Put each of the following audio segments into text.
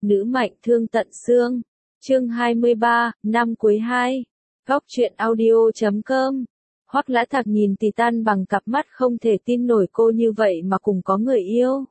Nữ mạnh thương tận xương. Chương 23, năm cuối 2. Góc truyện audio.com. Hoắc Lã Thạc nhìn Titan bằng cặp mắt không thể tin nổi, cô như vậy mà cùng có người yêu.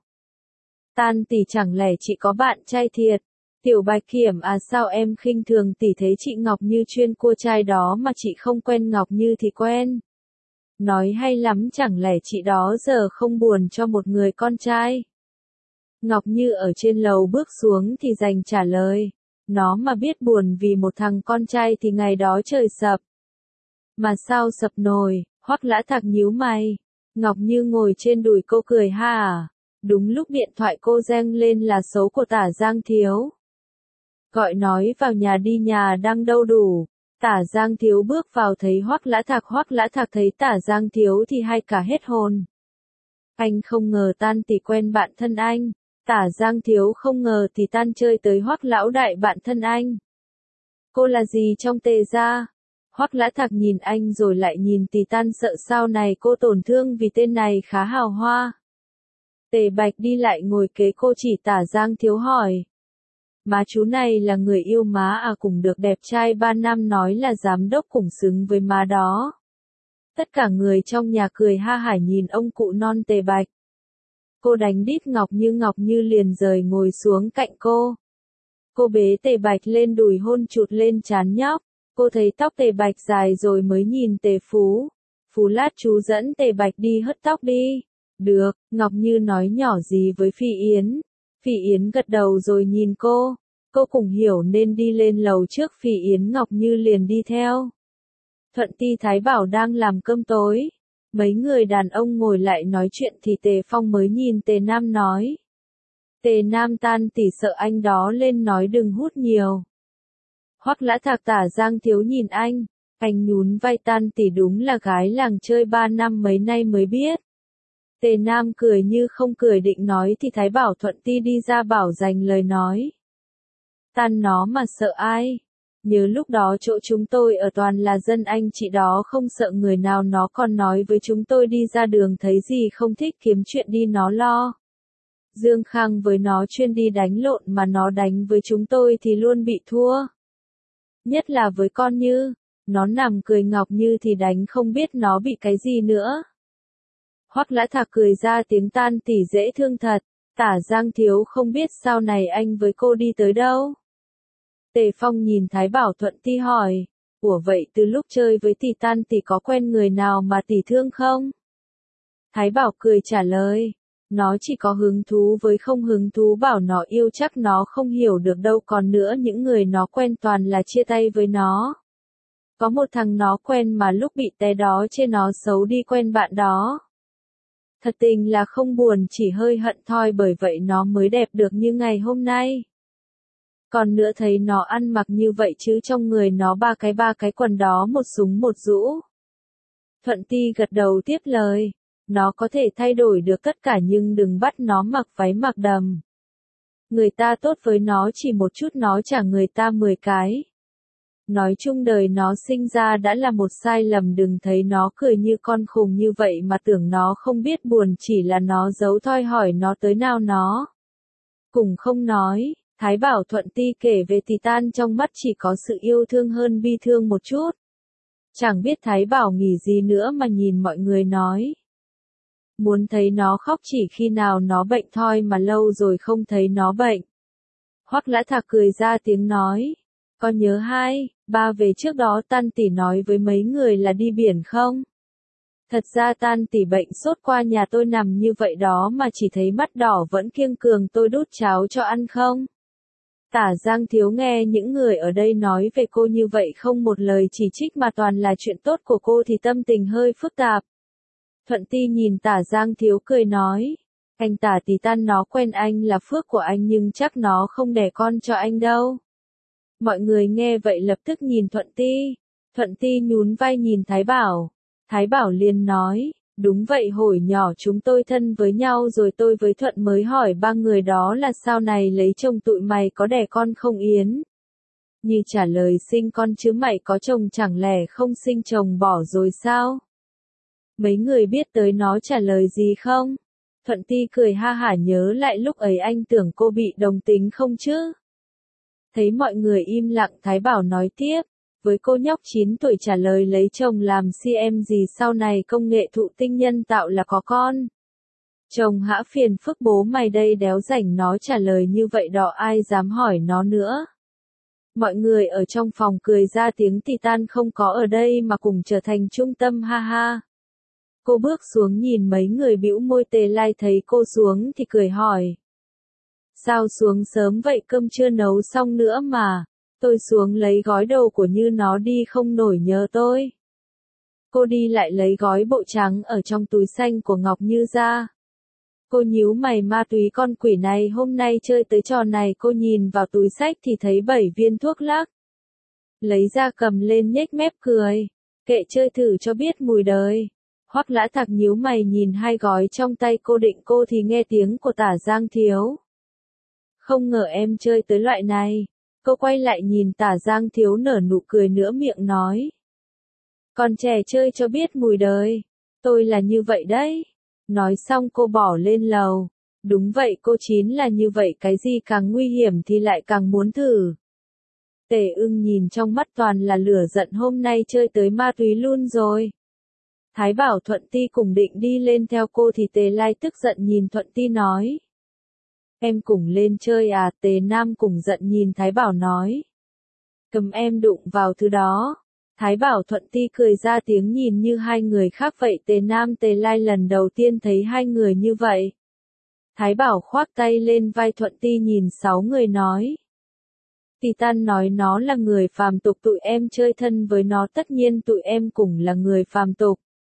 Tan tỷ chẳng lẽ chị có bạn trai thiệt? Tiểu Bạch Kiểm à, sao em khinh thường tỷ thế? Chị Ngọc Như chuyên cua trai đó mà chị không quen Ngọc Như thì quen. Nói hay lắm, chẳng lẽ chị đó giờ không buồn cho một người con trai? Ngọc Như ở trên lầu bước xuống thì giành trả lời. Nó mà biết buồn vì một thằng con trai thì ngày đó trời sập. Mà sao sập nổi? Hoắc Lã Thạc nhíu mày. Ngọc Như ngồi trên đùi cô cười ha à. Đúng lúc điện thoại cô reng lên là số của Tả Giang Thiếu. Gọi nói vào nhà đi, nhà đang đâu đủ. Tả Giang Thiếu bước vào thấy Hoắc Lã Thạc thấy Tả Giang Thiếu thì hay cả hết hồn. Anh không ngờ Tan tỷ quen bạn thân anh. Tả Giang Thiếu không ngờ thì Tan chơi tới Hoắc lão đại bạn thân anh. Cô là gì trong Tề gia? Hoắc Lã Thạc nhìn anh rồi lại nhìn Tỳ Tan, sợ sau này cô tổn thương vì tên này khá hào hoa. Tề Bạch đi lại ngồi kế cô, chỉ Tả Giang Thiếu hỏi. Má chú này là người yêu má à? Cùng được đẹp trai 3 năm nói là giám đốc cũng xứng với má đó. Tất cả người trong nhà cười ha hả nhìn ông cụ non Tề Bạch. Cô đánh đít Ngọc Như liền rời ngồi xuống cạnh cô. Cô bế Tề Bạch lên đùi hôn chụt lên trán nhóc. Cô thấy tóc Tề Bạch dài rồi mới nhìn Tề Phú. Phú lát chú dẫn Tề Bạch đi hớt tóc đi. Được, Ngọc Như nói nhỏ gì với Phi Yến. Phi Yến gật đầu rồi nhìn cô. Cô cũng hiểu nên đi lên lầu trước Phi Yến, Ngọc Như liền đi theo. Thuận Ti Thái Bảo đang làm cơm tối. Mấy người đàn ông ngồi lại nói chuyện thì Tề Phong mới nhìn Tề Nam nói. Tề Nam, Tan tỷ sợ anh đó lên nói đừng hút nhiều. Hoắc Lã Thạc Tả Giang Thiếu nhìn anh nhún vai. Tan tỷ đúng là gái làng chơi 3 năm mấy nay mới biết. Tề Nam cười như không cười định nói thì Thái Bảo Thuận Ti đi ra bảo dành lời nói. Tan nó mà sợ ai? Nhớ lúc đó chỗ chúng tôi ở toàn là dân anh chị đó không sợ người nào, nó còn nói với chúng tôi đi ra đường thấy gì không thích kiếm chuyện đi nó lo. Dương Khang với nó chuyên đi đánh lộn mà nó đánh với chúng tôi thì luôn bị thua. Nhất là với con Như, nó nằm cười Ngọc Như thì đánh không biết nó bị cái gì nữa. Hoắc Lã Thạc cười ra tiếng. Tan tỷ dễ thương thật. Tả Giang Thiếu không biết sau này anh với cô đi tới đâu. Tề Phong nhìn Thái Bảo Thuận Ti hỏi. Ủa vậy từ lúc chơi với tỷ Tan tỷ có quen người nào mà tỷ thương không? Thái Bảo cười trả lời. Nó chỉ có hứng thú với không hứng thú, bảo nó yêu chắc nó không hiểu được đâu, còn nữa những người nó quen toàn là chia tay với nó. Có một thằng nó quen mà lúc bị té đó chê nó xấu đi quen bạn đó. Thật tình là không buồn, chỉ hơi hận thôi, bởi vậy nó mới đẹp được như ngày hôm nay. Còn nữa thấy nó ăn mặc như vậy chứ trong người nó ba cái quần đó, một súng một rũ. Thuận Ti gật đầu tiếp lời. Nó có thể thay đổi được tất cả nhưng đừng bắt nó mặc váy mặc đầm. Người ta tốt với nó chỉ một chút nó trả người ta 10 cái. Nói chung đời nó sinh ra đã là một sai lầm, đừng thấy nó cười như con khùng như vậy mà tưởng nó không biết buồn, chỉ là nó giấu thôi, hỏi nó tới nào nó cũng không nói. Thái Bảo Thuận Ti kể về Titan trong mắt chỉ có sự yêu thương hơn bi thương một chút. Chẳng biết Thái Bảo nghĩ gì nữa mà nhìn mọi người nói. Muốn thấy nó khóc chỉ khi nào nó bệnh thôi, mà lâu rồi không thấy nó bệnh. Hoắc Lã Thạc cười ra tiếng nói. Có nhớ 2, 3 về trước đó Tan tỷ nói với mấy người là đi biển không? Thật ra Tan tỷ bệnh sốt qua nhà tôi nằm như vậy đó mà chỉ thấy mắt đỏ vẫn kiêng cường, tôi đút cháo cho ăn không? Tả Giang Thiếu nghe những người ở đây nói về cô như vậy không một lời chỉ trích mà toàn là chuyện tốt của cô thì tâm tình hơi phức tạp. Thuận Ti nhìn Tả Giang Thiếu cười nói. Anh Tả tỷ Tan nó quen anh là phước của anh nhưng chắc nó không đẻ con cho anh đâu. Mọi người nghe vậy lập tức nhìn Thuận Ti. Thuận Ti nhún vai nhìn Thái Bảo. Thái Bảo liền nói. Đúng vậy, hồi nhỏ chúng tôi thân với nhau rồi tôi với Thuận mới hỏi 3 người đó là sau này lấy chồng tụi mày có đẻ con không Yến? Như trả lời sinh con chứ mày có chồng chẳng lẽ không sinh chồng bỏ rồi sao? Mấy người biết tới nó trả lời gì không? Thuận Ti cười ha hả nhớ lại lúc ấy anh tưởng cô bị đồng tính không chứ? Thấy mọi người im lặng Thái Bảo nói tiếp, với cô nhóc 9 tuổi trả lời lấy chồng làm CM gì sau này công nghệ thụ tinh nhân tạo là có con. Chồng hã phiền phức bố mày đây đéo rảnh nó trả lời như vậy đọ ai dám hỏi nó nữa. Mọi người ở trong phòng cười ra tiếng Titan không có ở đây mà cùng trở thành trung tâm ha ha. Cô bước xuống nhìn mấy người bĩu môi Tề Lai thấy cô xuống thì cười hỏi. Sao xuống sớm vậy cơm chưa nấu xong nữa mà, tôi xuống lấy gói đồ của Như nó đi không nổi nhớ tôi. Cô đi lại lấy gói bộ trắng ở trong túi xanh của Ngọc Như ra. Cô nhíu mày ma túy con quỷ này hôm nay chơi tới trò này cô nhìn vào túi xách thì thấy 7 viên thuốc lắc. Lấy ra cầm lên nhếch mép cười. Kệ chơi thử cho biết mùi đời. Hoắc Lã Thạc nhíu mày nhìn hai gói trong tay cô định cô thì nghe tiếng của Tả Giang Thiếu. Không ngờ em chơi tới loại này. Cô quay lại nhìn Tả Giang Thiếu nở nụ cười nửa miệng nói. Còn trẻ chơi cho biết mùi đời. Tôi là như vậy đấy. Nói xong cô bỏ lên lầu. Đúng vậy cô Chín là như vậy cái gì càng nguy hiểm thì lại càng muốn thử. Tề Ưng nhìn trong mắt toàn là lửa giận hôm nay chơi tới ma túy luôn rồi. Thái Bảo Thuận Ti cùng định đi lên theo cô thì Tề Lai tức giận nhìn Thuận Ti nói. Em cùng lên chơi à? Tề Nam cùng giận nhìn Thái Bảo nói. Cầm em đụng vào thứ đó. Thái Bảo Thuận Ti cười ra tiếng nhìn như hai người khác vậy Tề Nam Tề Lai lần đầu tiên thấy hai người như vậy. Thái Bảo khoác tay lên vai Thuận Ti nhìn 6 người nói. Titan nói nó là người phàm tục tụi em chơi thân với nó tất nhiên tụi em cùng là người phàm tục.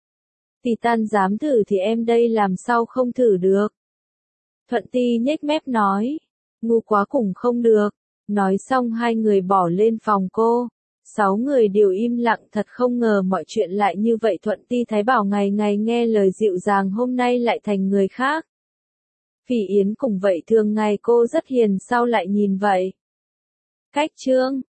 Titan dám thử thì em đây làm sao không thử được. Thuận Ti nhếch mép nói. Ngu quá cùng không được. Nói xong hai người bỏ lên phòng cô. 6 người đều im lặng thật không ngờ mọi chuyện lại như vậy Thuận Ti Thái Bảo ngày ngày nghe lời dịu dàng hôm nay lại thành người khác. Phỉ Yến cùng vậy thường ngày cô rất hiền sao lại nhìn vậy. Cách chương